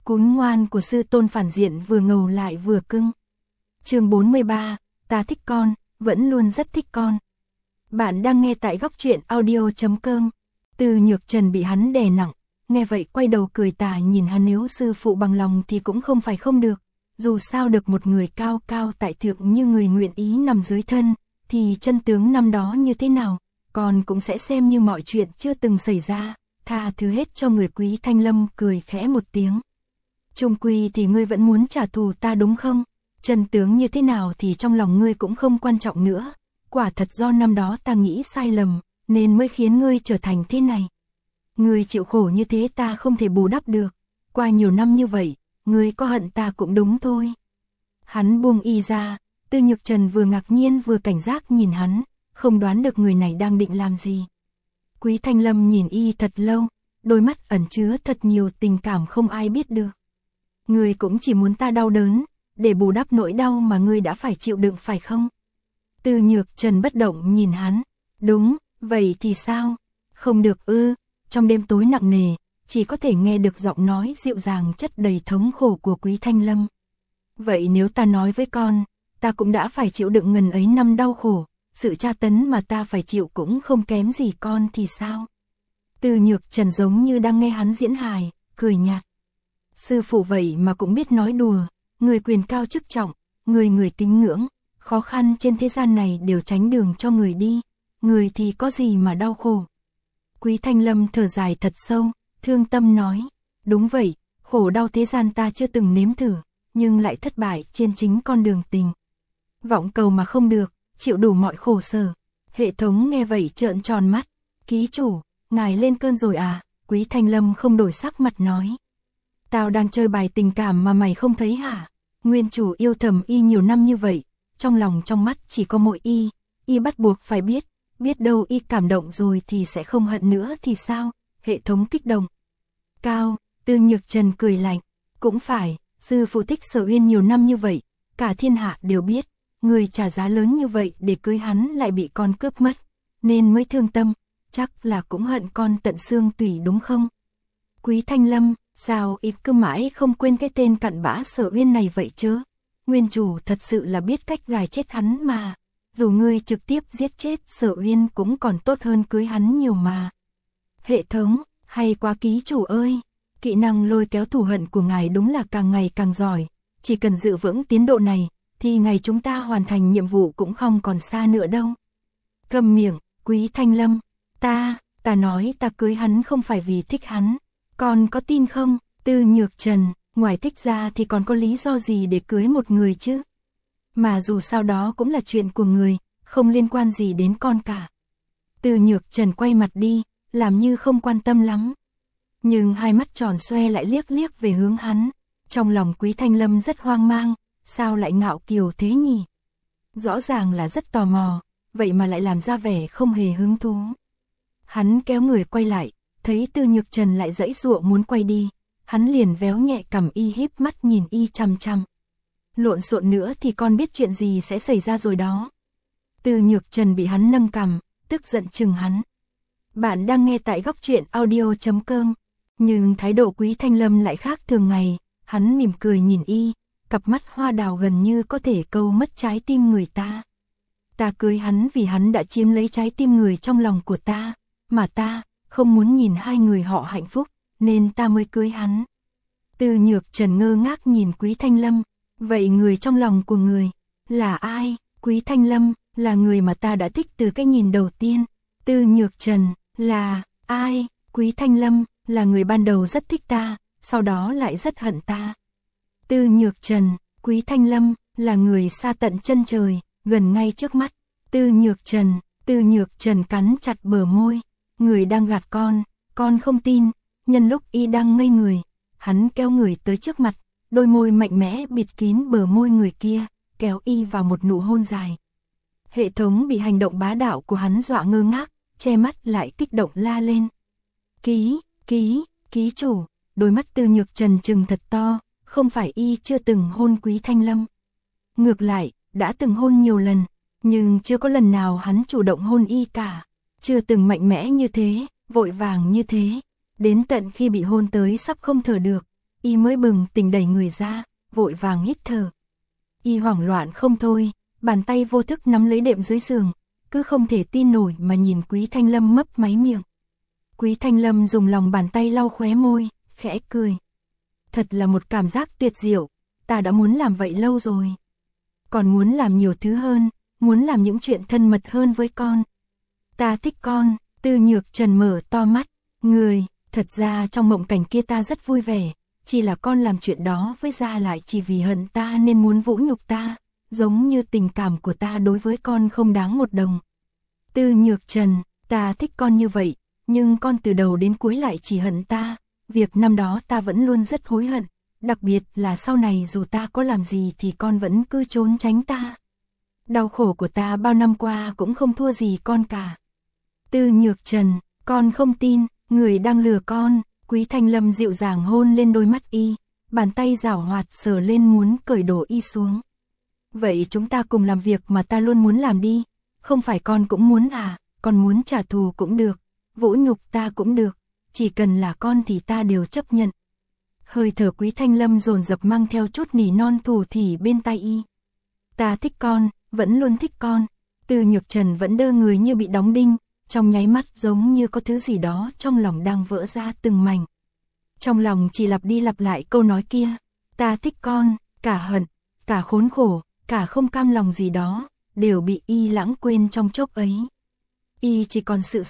Cún ngoan của sư tôn phản diện vừa ngầu lại vừa cưng. Chương 43, ta thích con, vẫn luôn rất thích con. Bạn đang nghe tại góc truyện audio.com. Từ Nhược Trần bị hắn đè nặng, nghe vậy quay đầu cười tà nhìn hắn, nếu sư phụ bằng lòng thì cũng không phải không được. Dù sao được một người cao cao tại thượng như người nguyện ý nằm dưới thân, thì chân tướng năm đó như thế nào, con cũng sẽ xem như mọi chuyện chưa từng xảy ra, tha thứ hết cho người. Quý Thanh Lâm cười khẽ một tiếng. Chung quy thì ngươi vẫn muốn trả thù ta đúng không? Chân tướng như thế nào thì trong lòng ngươi cũng không quan trọng nữa. Quả thật do năm đó ta nghĩ sai lầm, nên mới khiến ngươi trở thành thế này. Ngươi chịu khổ như thế ta không thể bù đắp được. Qua nhiều năm như vậy, ngươi có hận ta cũng đúng thôi. Hắn buông y ra, Từ Nhược Trần vừa ngạc nhiên vừa cảnh giác nhìn hắn, không đoán được người này đang định làm gì. Quý Thanh Lâm nhìn y thật lâu, đôi mắt ẩn chứa thật nhiều tình cảm không ai biết được. Ngươi cũng chỉ muốn ta đau đớn, để bù đắp nỗi đau mà ngươi đã phải chịu đựng phải không? Từ Nhược Trần bất động nhìn hắn. Đúng, vậy thì sao? Không được ư? Trong đêm tối nặng nề, chỉ có thể nghe được giọng nói dịu dàng chất đầy thống khổ của Quý Thanh Lâm. Vậy nếu ta nói với con, ta cũng đã phải chịu đựng ngần ấy năm đau khổ, sự tra tấn mà ta phải chịu cũng không kém gì con thì sao? Từ Nhược Trần giống như đang nghe hắn diễn hài, cười nhạt. Sư phụ vậy mà cũng biết nói đùa, người quyền cao chức trọng, người kính ngưỡng, khó khăn trên thế gian này đều tránh đường cho người đi, người thì có gì mà đau khổ. Quý Thanh Lâm thở dài thật sâu, thương tâm nói, đúng vậy, khổ đau thế gian ta chưa từng nếm thử, nhưng lại thất bại trên chính con đường tình. Vọng cầu mà không được, chịu đủ mọi khổ sở. Hệ thống nghe vậy trợn tròn mắt, ký chủ, ngài lên cơn rồi à? Quý Thanh Lâm không đổi sắc mặt nói. Tao đang chơi bài tình cảm mà mày không thấy hả? Nguyên chủ yêu thầm y nhiều năm như vậy, trong lòng trong mắt chỉ có mỗi y bắt buộc phải biết, biết đâu y cảm động rồi thì sẽ không hận nữa thì sao? Hệ thống kích động. Cao, Từ Nhược Trần cười lạnh, cũng phải, sư phụ thích Sở Uyên nhiều năm như vậy, cả thiên hạ đều biết, người trả giá lớn như vậy để cưới hắn lại bị con cướp mất, nên mới thương tâm, chắc là cũng hận con tận xương tủy đúng không? Quý Thanh Lâm, sao y cứ mãi không quên cái tên cặn bã Sở Uyên này vậy chứ? Nguyên chủ thật sự là biết cách gài chết hắn mà, dù ngươi trực tiếp giết chết Sở Uyên cũng còn tốt hơn cưới hắn nhiều mà. Hệ thống, hay quá ký chủ ơi, kỹ năng lôi kéo thù hận của ngài đúng là càng ngày càng giỏi, chỉ cần giữ vững tiến độ này, thì ngày chúng ta hoàn thành nhiệm vụ cũng không còn xa nữa đâu. Câm miệng, Quý Thanh Lâm, ta nói ta cưới hắn không phải vì thích hắn, con có tin không? Từ Nhược Trần, ngoài thích ra thì còn có lý do gì để cưới một người chứ? Mà dù sao đó cũng là chuyện của người, không liên quan gì đến con cả. Từ Nhược Trần quay mặt đi, làm như không quan tâm lắm. Nhưng hai mắt tròn xoe lại liếc liếc về hướng hắn. Trong lòng Quý Thanh Lâm rất hoang mang, sao lại ngạo kiều thế nhỉ? Rõ ràng là rất tò mò, vậy mà lại làm ra vẻ không hề hứng thú. Hắn kéo người quay lại, thấy Từ Nhược Trần lại giãy giụa muốn quay đi, hắn liền véo nhẹ cằm y, híp mắt nhìn y chằm chằm. Lộn xộn nữa thì con biết chuyện gì sẽ xảy ra rồi đó. Từ Nhược Trần bị hắn nâng cằm, tức giận chừng hắn. Bạn đang nghe tại góc truyện audio.com. Nhưng thái độ Quý Thanh Lâm lại khác thường ngày, hắn mỉm cười nhìn y, cặp mắt hoa đào gần như có thể câu mất trái tim người ta. Ta cưới hắn vì hắn đã chiếm lấy trái tim người trong lòng của ta, mà ta không muốn nhìn hai người họ hạnh phúc, nên ta mới cưới hắn. Từ Nhược Trần ngơ ngác nhìn Quý Thanh Lâm, vậy người trong lòng của người là ai? Quý Thanh Lâm là người mà ta đã thích từ cái nhìn đầu tiên. Từ Nhược Trần là ai? Quý Thanh Lâm là người ban đầu rất thích ta, sau đó lại rất hận ta. Từ Nhược Trần, Quý Thanh Lâm là người xa tận chân trời, gần ngay trước mắt. Từ Nhược Trần cắn chặt bờ môi, người đang gạt con không tin. Nhân lúc y đang ngây người, hắn kéo người tới trước mặt, đôi môi mạnh mẽ bịt kín bờ môi người kia, kéo y vào một nụ hôn dài. Hệ thống bị hành động bá đạo của hắn dọa ngơ ngác, che mắt lại kích động la lên. Ký chủ, đôi mắt Từ Nhược Trần trừng thật to, không phải y chưa từng hôn Quý Thanh Lâm. Ngược lại, đã từng hôn nhiều lần, nhưng chưa có lần nào hắn chủ động hôn y cả. Chưa từng mạnh mẽ như thế, vội vàng như thế. Đến tận khi bị hôn tới sắp không thở được, y mới bừng tỉnh đẩy người ra, vội vàng hít thở. Y hoảng loạn không thôi, bàn tay vô thức nắm lấy đệm dưới giường, cứ không thể tin nổi mà nhìn Quý Thanh Lâm mấp máy miệng. Quý Thanh Lâm dùng lòng bàn tay lau khóe môi, khẽ cười. Thật là một cảm giác tuyệt diệu, ta đã muốn làm vậy lâu rồi. Còn muốn làm nhiều thứ hơn, muốn làm những chuyện thân mật hơn với con. Ta thích con. Tư Nhược Trần mở to mắt. Người, thật ra trong mộng cảnh kia ta rất vui vẻ, chỉ là con làm chuyện đó với Gia lại chỉ vì hận ta nên muốn vũ nhục ta, giống như tình cảm của ta đối với con không đáng một đồng. Tư Nhược Trần, ta thích con như vậy, nhưng con từ đầu đến cuối lại chỉ hận ta, việc năm đó ta vẫn luôn rất hối hận, đặc biệt là sau này dù ta có làm gì thì con vẫn cứ trốn tránh ta. Đau khổ của ta bao năm qua cũng không thua gì con cả. Tư Nhược Trần, con không tin, người đang lừa con. Quý Thanh Lâm dịu dàng hôn lên đôi mắt y, bàn tay giảo hoạt sờ lên muốn cởi đồ y xuống. Vậy chúng ta cùng làm việc mà ta luôn muốn làm đi, không phải con cũng muốn à, con muốn trả thù cũng được, vũ nhục ta cũng được, chỉ cần là con thì ta đều chấp nhận. Hơi thở Quý Thanh Lâm dồn dập mang theo chút nỉ non thủ thỉ bên tai y. Ta thích con, vẫn luôn thích con. Tư Nhược Trần vẫn đơ người như bị đóng đinh, trong nháy mắt giống như có thứ gì đó trong lòng đang vỡ ra từng mảnh. Trong lòng chỉ lặp đi lặp lại câu nói kia, ta thích con, cả hận, cả khốn khổ, cả không cam lòng gì đó, đều bị y lãng quên trong chốc ấy. Y chỉ còn sự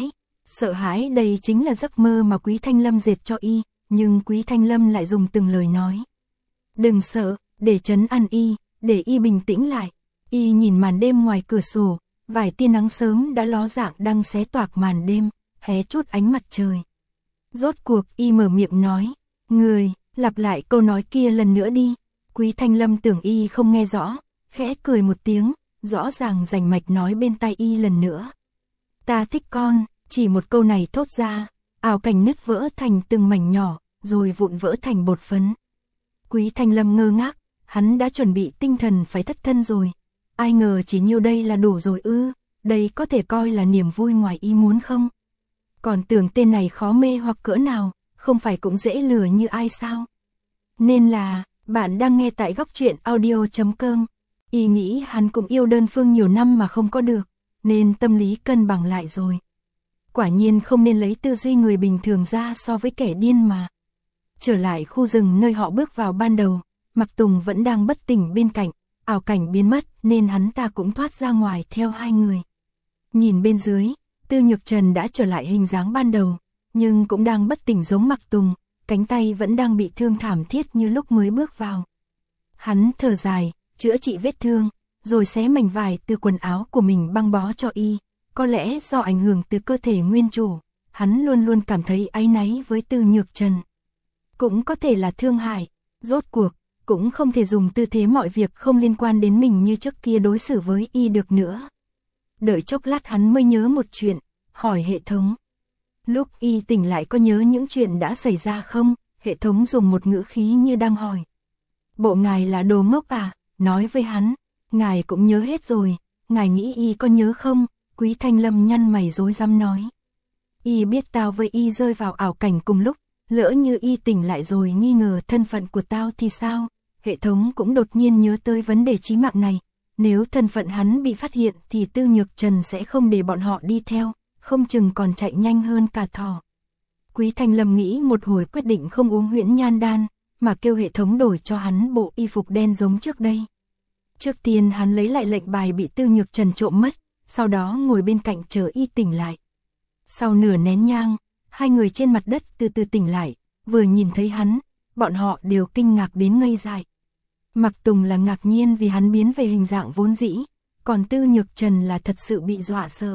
sợ hãi đây chính là giấc mơ mà Quý Thanh Lâm dệt cho y, nhưng Quý Thanh Lâm lại dùng từng lời nói. Đừng sợ, để trấn an y, để y bình tĩnh lại. Y nhìn màn đêm ngoài cửa sổ, vài tia nắng sớm đã ló dạng đang xé toạc màn đêm, hé chút ánh mặt trời. Rốt cuộc y mở miệng nói, người, lặp lại câu nói kia lần nữa đi. Quý Thanh Lâm tưởng y không nghe rõ, khẽ cười một tiếng, rõ ràng rành mạch nói bên tai y lần nữa. Ta thích con, chỉ một câu này thốt ra, ảo cảnh nứt vỡ thành từng mảnh nhỏ, rồi vụn vỡ thành bột phấn. Quý Thanh Lâm ngơ ngác, hắn đã chuẩn bị tinh thần phải thất thân rồi. Ai ngờ chỉ nhiêu đây là đủ rồi ư, đây có thể coi là niềm vui ngoài ý muốn không? Còn tưởng tên này khó mê hoặc cỡ nào, không phải cũng dễ lừa như ai sao? Nên là, bạn đang nghe tại góc truyện audio.com. Y nghĩ hắn cũng yêu đơn phương nhiều năm mà không có được, nên tâm lý cân bằng lại rồi. Quả nhiên không nên lấy tư duy người bình thường ra so với kẻ điên mà. Trở lại khu rừng nơi họ bước vào ban đầu, Mạc Tùng vẫn đang bất tỉnh bên cạnh, ảo cảnh biến mất nên hắn ta cũng thoát ra ngoài theo hai người. Nhìn bên dưới, Tư Nhược Trần đã trở lại hình dáng ban đầu, nhưng cũng đang bất tỉnh giống Mạc Tùng, cánh tay vẫn đang bị thương thảm thiết như lúc mới bước vào. Hắn thở dài, chữa trị vết thương, rồi xé mảnh vải từ quần áo của mình băng bó cho y. Có lẽ do ảnh hưởng từ cơ thể nguyên chủ, hắn luôn luôn cảm thấy áy náy với Tư Nhược Trần. Cũng có thể là thương hại, rốt cuộc, cũng không thể dùng tư thế mọi việc không liên quan đến mình như trước kia đối xử với y được nữa. Đợi chốc lát hắn mới nhớ một chuyện, hỏi hệ thống. Lúc y tỉnh lại có nhớ những chuyện đã xảy ra không? Hệ thống dùng một ngữ khí như đang hỏi. Bộ ngài là đồ ngốc à? Nói với hắn, ngài cũng nhớ hết rồi, ngài nghĩ y có nhớ không? Quý Thanh Lâm nhăn mày rối rắm nói. Y biết tao với y rơi vào ảo cảnh cùng lúc, lỡ như y tỉnh lại rồi nghi ngờ thân phận của tao thì sao? Hệ thống cũng đột nhiên nhớ tới vấn đề chí mạng này. Nếu thân phận hắn bị phát hiện thì Tư Nhược Trần sẽ không để bọn họ đi theo, không chừng còn chạy nhanh hơn cả thỏ. Quý Thanh Lâm nghĩ một hồi quyết định không uống huyễn nhan đan, mà kêu hệ thống đổi cho hắn bộ y phục đen giống trước đây. Trước tiên hắn lấy lại lệnh bài bị Tư Nhược Trần trộm mất, sau đó ngồi bên cạnh chờ y tỉnh lại. Sau nửa nén nhang, hai người trên mặt đất từ từ tỉnh lại, vừa nhìn thấy hắn, bọn họ đều kinh ngạc đến ngây dại. Mạc Tùng là ngạc nhiên vì hắn biến về hình dạng vốn dĩ, còn Tư Nhược Trần là thật sự bị dọa sợ.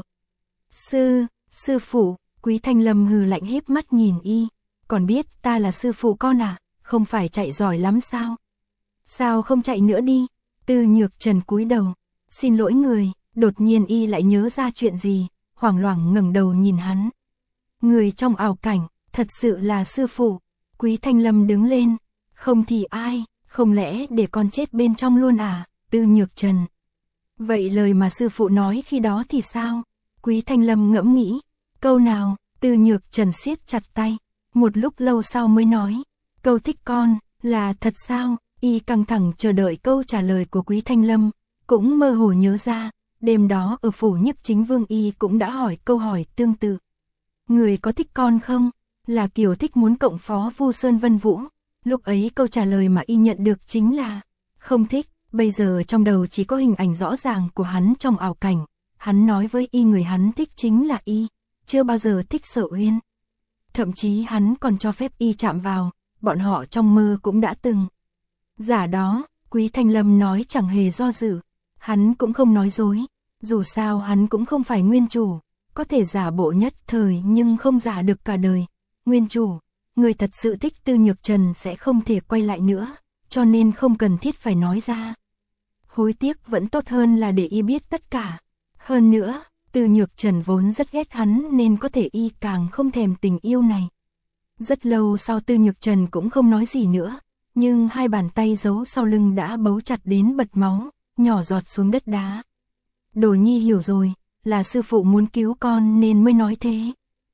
Sư phụ, Quý Thanh Lâm hừ lạnh híp mắt nhìn y, còn biết ta là sư phụ con à, không phải chạy giỏi lắm sao? Sao không chạy nữa đi? Tư Nhược Trần cúi đầu, xin lỗi người, đột nhiên y lại nhớ ra chuyện gì, hoảng loạn ngẩng đầu nhìn hắn. Người trong ảo cảnh, thật sự là sư phụ. Quý Thanh Lâm đứng lên, không thì ai, không lẽ để con chết bên trong luôn à? Tư Nhược Trần. Vậy lời mà sư phụ nói khi đó thì sao? Quý Thanh Lâm ngẫm nghĩ, câu nào? Tư Nhược Trần siết chặt tay, một lúc lâu sau mới nói, Câu thích con, là thật sao? Y căng thẳng chờ đợi câu trả lời của Quý Thanh Lâm, cũng mơ hồ nhớ ra, đêm đó ở phủ Nhiếp Chính Vương Y cũng đã hỏi câu hỏi tương tự. Người có thích con không? Là kiểu thích muốn cộng phó Vu Sơn Vân Vũ. Lúc ấy câu trả lời mà Y nhận được chính là không thích. Bây giờ trong đầu chỉ có hình ảnh rõ ràng của hắn trong ảo cảnh. Hắn nói với Y người hắn thích chính là Y, chưa bao giờ thích Sở Uyên. Thậm chí hắn còn cho phép Y chạm vào, bọn họ trong mơ cũng đã từng. Giả đó, Quý Thanh Lâm nói chẳng hề do dự, hắn cũng không nói dối, dù sao hắn cũng không phải nguyên chủ, có thể giả bộ nhất thời nhưng không giả được cả đời. Nguyên chủ, người thật sự thích Tư Nhược Trần sẽ không thể quay lại nữa, cho nên không cần thiết phải nói ra. Hối tiếc vẫn tốt hơn là để Y biết tất cả. Hơn nữa, Tư Nhược Trần vốn rất ghét hắn nên có thể Y càng không thèm tình yêu này. Rất lâu sau Tư Nhược Trần cũng không nói gì nữa, nhưng hai bàn tay giấu sau lưng đã bấu chặt đến bật máu, nhỏ giọt xuống đất đá. Đồ Nhi hiểu rồi, là sư phụ muốn cứu con nên mới nói thế.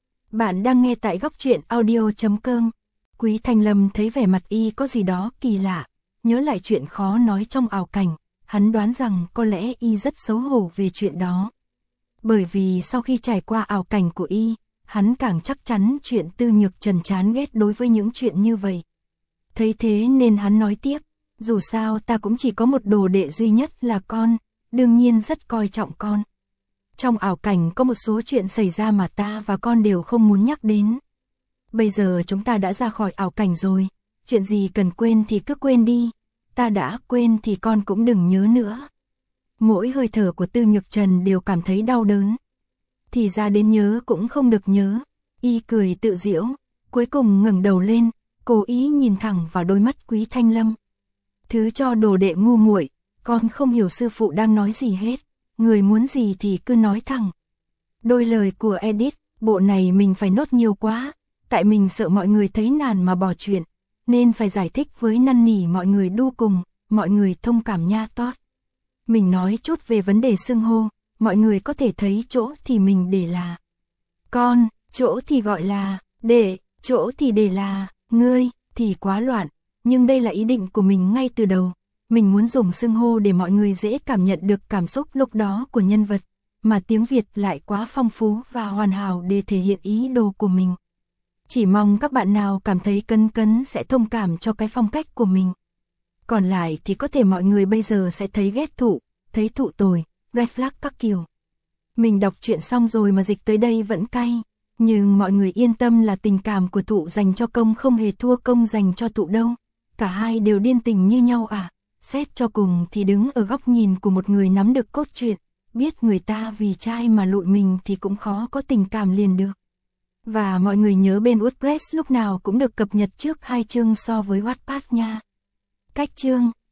Bạn đang nghe tại góc truyện audio.com. Quý Thanh Lâm thấy vẻ mặt Y có gì đó kỳ lạ, nhớ lại chuyện khó nói trong ảo cảnh, hắn đoán rằng có lẽ Y rất xấu hổ về chuyện đó. Bởi vì sau khi trải qua ảo cảnh của Y, hắn càng chắc chắn chuyện Tư Nhược Trần chán ghét đối với những chuyện như vậy. Thấy thế nên hắn nói tiếp, dù sao ta cũng chỉ có một đồ đệ duy nhất là con, đương nhiên rất coi trọng con. Trong ảo cảnh có một số chuyện xảy ra mà ta và con đều không muốn nhắc đến. Bây giờ chúng ta đã ra khỏi ảo cảnh rồi, chuyện gì cần quên thì cứ quên đi, ta đã quên thì con cũng đừng nhớ nữa. Mỗi hơi thở của Tư Nhược Trần đều cảm thấy đau đớn. Thì ra đến nhớ cũng không được nhớ. Y cười tự giễu, cuối cùng ngẩng đầu lên, cố ý nhìn thẳng vào đôi mắt Quý Thanh Lâm. Thứ cho đồ đệ ngu muội, con không hiểu sư phụ đang nói gì hết, người muốn gì thì cứ nói thẳng. Đôi lời của Edith, bộ này mình phải nốt nhiều quá, tại mình sợ mọi người thấy nản mà bỏ chuyện, nên phải giải thích với năn nỉ mọi người đu cùng, mọi người thông cảm nha tót. Mình nói chút về vấn đề xưng hô, mọi người có thể thấy chỗ thì mình để là con, chỗ thì gọi là đệ, chỗ thì để là ngươi, thì quá loạn, nhưng đây là ý định của mình ngay từ đầu. Mình muốn dùng xưng hô để mọi người dễ cảm nhận được cảm xúc lúc đó của nhân vật, mà tiếng Việt lại quá phong phú và hoàn hảo để thể hiện ý đồ của mình. Chỉ mong các bạn nào cảm thấy cấn cấn sẽ thông cảm cho cái phong cách của mình. Còn lại thì có thể mọi người bây giờ sẽ thấy ghét Thụ, thấy Thụ tồi, red flag các kiểu. Mình đọc chuyện xong rồi mà dịch tới đây vẫn cay, nhưng mọi người yên tâm là tình cảm của Thụ dành cho Công không hề thua Công dành cho Thụ đâu. Cả hai đều điên tình như nhau à. Xét cho cùng thì đứng ở góc nhìn của một người nắm được cốt truyện, biết người ta vì trai mà lụi mình thì cũng khó có tình cảm liền được. Và mọi người nhớ bên WordPress lúc nào cũng được cập nhật trước 2 chương so với Wattpad nha. Cách chương